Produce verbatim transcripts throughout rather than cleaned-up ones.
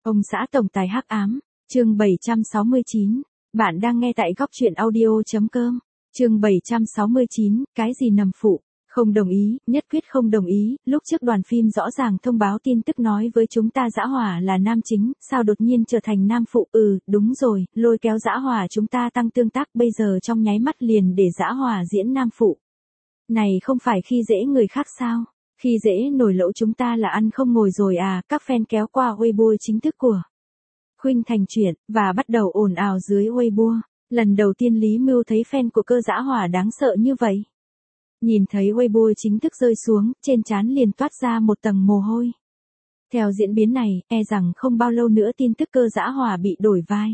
Ông xã tổng tài hắc ám, chương bảy trăm sáu mươi chín. Bạn đang nghe tại góc truyện audio.com. Chương bảy trăm sáu mươi chín, cái gì nằm phụ? Không đồng ý, nhất quyết không đồng ý. Lúc trước đoàn phim rõ ràng thông báo tin tức nói với chúng ta Dã Hỏa là nam chính, sao đột nhiên trở thành nam phụ? Ừ, đúng rồi, lôi kéo Dã Hỏa chúng ta tăng tương tác, bây giờ trong nháy mắt liền để Dã Hỏa diễn nam phụ. Này không phải khi dễ người khác sao? Khi dễ nổi lỗ chúng ta là ăn không ngồi rồi à? Các fan kéo qua Weibo chính thức của Khuynh Thành chuyện, và bắt đầu ồn ào dưới Weibo. Lần đầu tiên Lý Mưu thấy fan của cơ Dã Hỏa đáng sợ như vậy. Nhìn thấy Weibo chính thức rơi xuống, trên trán liền toát ra một tầng mồ hôi. Theo diễn biến này, e rằng không bao lâu nữa tin tức cơ Dã Hỏa bị đổi vai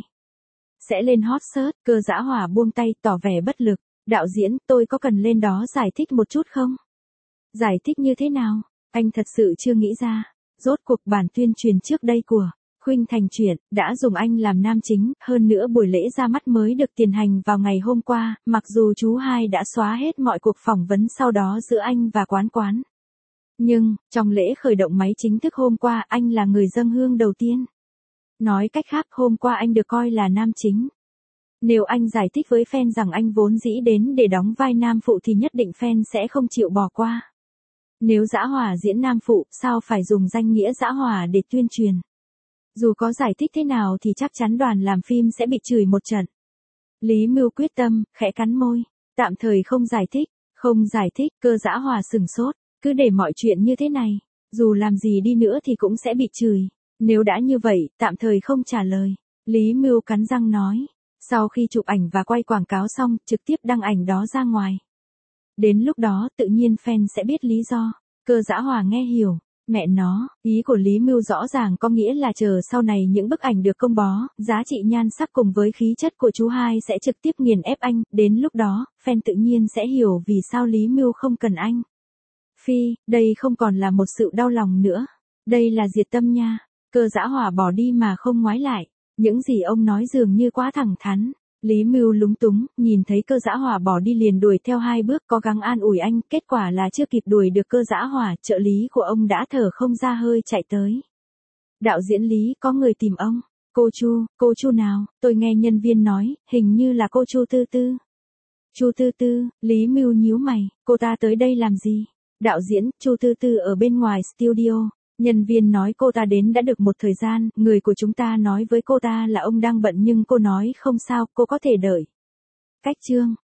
sẽ lên hot search. Cơ Dã Hỏa buông tay tỏ vẻ bất lực. Đạo diễn, tôi có cần lên đó giải thích một chút không? Giải thích như thế nào? Anh thật sự chưa nghĩ ra. Rốt cuộc bản tuyên truyền trước đây của Khuynh Thành chuyện đã dùng anh làm nam chính, hơn nữa buổi lễ ra mắt mới được tiến hành vào ngày hôm qua, mặc dù chú hai đã xóa hết mọi cuộc phỏng vấn sau đó giữa anh và Quán Quán. Nhưng, trong lễ khởi động máy chính thức hôm qua, anh là người dâng hương đầu tiên. Nói cách khác, hôm qua anh được coi là nam chính. Nếu anh giải thích với fan rằng anh vốn dĩ đến để đóng vai nam phụ thì nhất định fan sẽ không chịu bỏ qua. Nếu Dã Hỏa diễn nam phụ, sao phải dùng danh nghĩa Dã Hỏa để tuyên truyền? Dù có giải thích thế nào thì chắc chắn đoàn làm phim sẽ bị chửi một trận. Lý Mưu quyết tâm, khẽ cắn môi. Tạm thời không giải thích, không giải thích, cơ Dã Hỏa sừng sốt. Cứ để mọi chuyện như thế này, dù làm gì đi nữa thì cũng sẽ bị chửi. Nếu đã như vậy, tạm thời không trả lời. Lý Mưu cắn răng nói. Sau khi chụp ảnh và quay quảng cáo xong, trực tiếp đăng ảnh đó ra ngoài. Đến lúc đó tự nhiên fan sẽ biết lý do. Cơ Dã Hỏa nghe hiểu. Mẹ nó, ý của Lý Mưu rõ ràng có nghĩa là chờ sau này những bức ảnh được công bố, giá trị nhan sắc cùng với khí chất của chú hai sẽ trực tiếp nghiền ép anh, đến lúc đó, fan tự nhiên sẽ hiểu vì sao Lý Mưu không cần anh. Phi, đây không còn là một sự đau lòng nữa, đây là diệt tâm nha. Cơ Dã Hỏa bỏ đi mà không ngoái lại, những gì ông nói dường như quá thẳng thắn. Lý Mưu lúng túng, nhìn thấy cơ Dã Hỏa bỏ đi liền đuổi theo hai bước, cố gắng an ủi anh, kết quả là chưa kịp đuổi được cơ Dã Hỏa, trợ lý của ông đã thở không ra hơi chạy tới. Đạo diễn Lý, có người tìm ông. Cô Chu, cô Chu nào? Tôi nghe nhân viên nói, hình như là cô Chu Tư Tư. Chu Tư Tư, Lý Mưu nhíu mày, cô ta tới đây làm gì? Đạo diễn, Chu Tư Tư ở bên ngoài studio. Nhân viên nói cô ta đến đã được một thời gian, người của chúng ta nói với cô ta là ông đang bận nhưng cô nói không sao, cô có thể đợi. Cách chương.